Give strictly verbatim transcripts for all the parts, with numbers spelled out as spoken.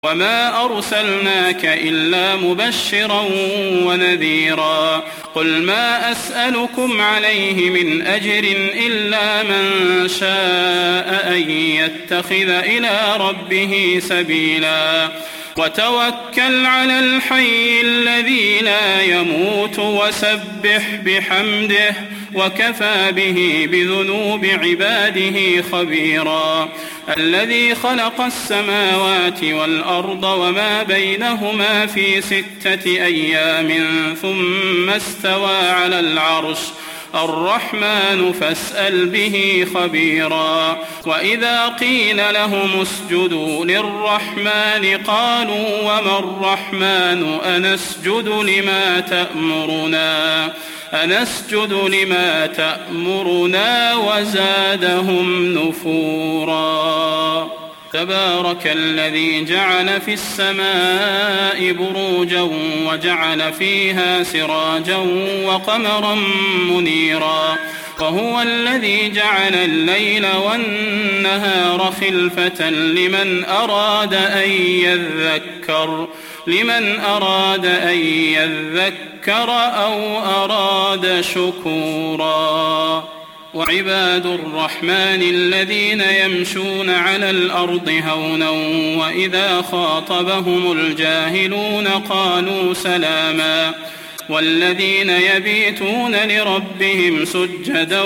وما أرسلناك إلا مبشرا ونذيرا قل ما أسألكم عليه من أجر إلا من شاء أن يتخذ إلى ربه سبيلا وتوكل على الحي الذي لا يموت وسبح بحمده وكفى به بذنوب عباده خبيرا الذي خلق السماوات والأرض وما بينهما في ستة أيام ثم استوى على العرش الرحمن فاسأل به خبيرا وإذا قيل لهم اسجدوا للرحمن قالوا وما الرحمن أنسجد لما تأمرنا أنسجد لما تأمرنا وزادهم نفورا تبارك الذي جعل في السماء بروجا وجعل فيها سراجا وقمرا منيرا وهو الذي جعل الليل والنهار خلفة لمن أراد أن يذكر لمن أراد أن يذكر أو أراد شكورا وعباد الرحمن الذين يمشون على الأرض هونا وإذا خاطبهم الجاهلون قالوا سلاما والذين يبيتون لربهم سجدا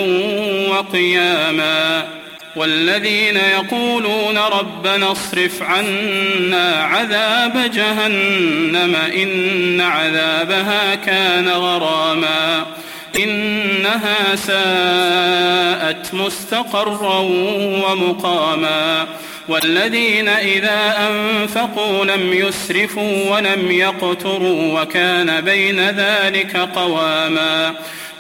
وقياما والذين يقولون ربنا اصرف عنا عذاب جهنم إن عذابها كان غراما إنها ساءت مستقرا ومقاما والذين إذا أنفقوا لم يسرفوا ولم يقتروا وكان بين ذلك قواما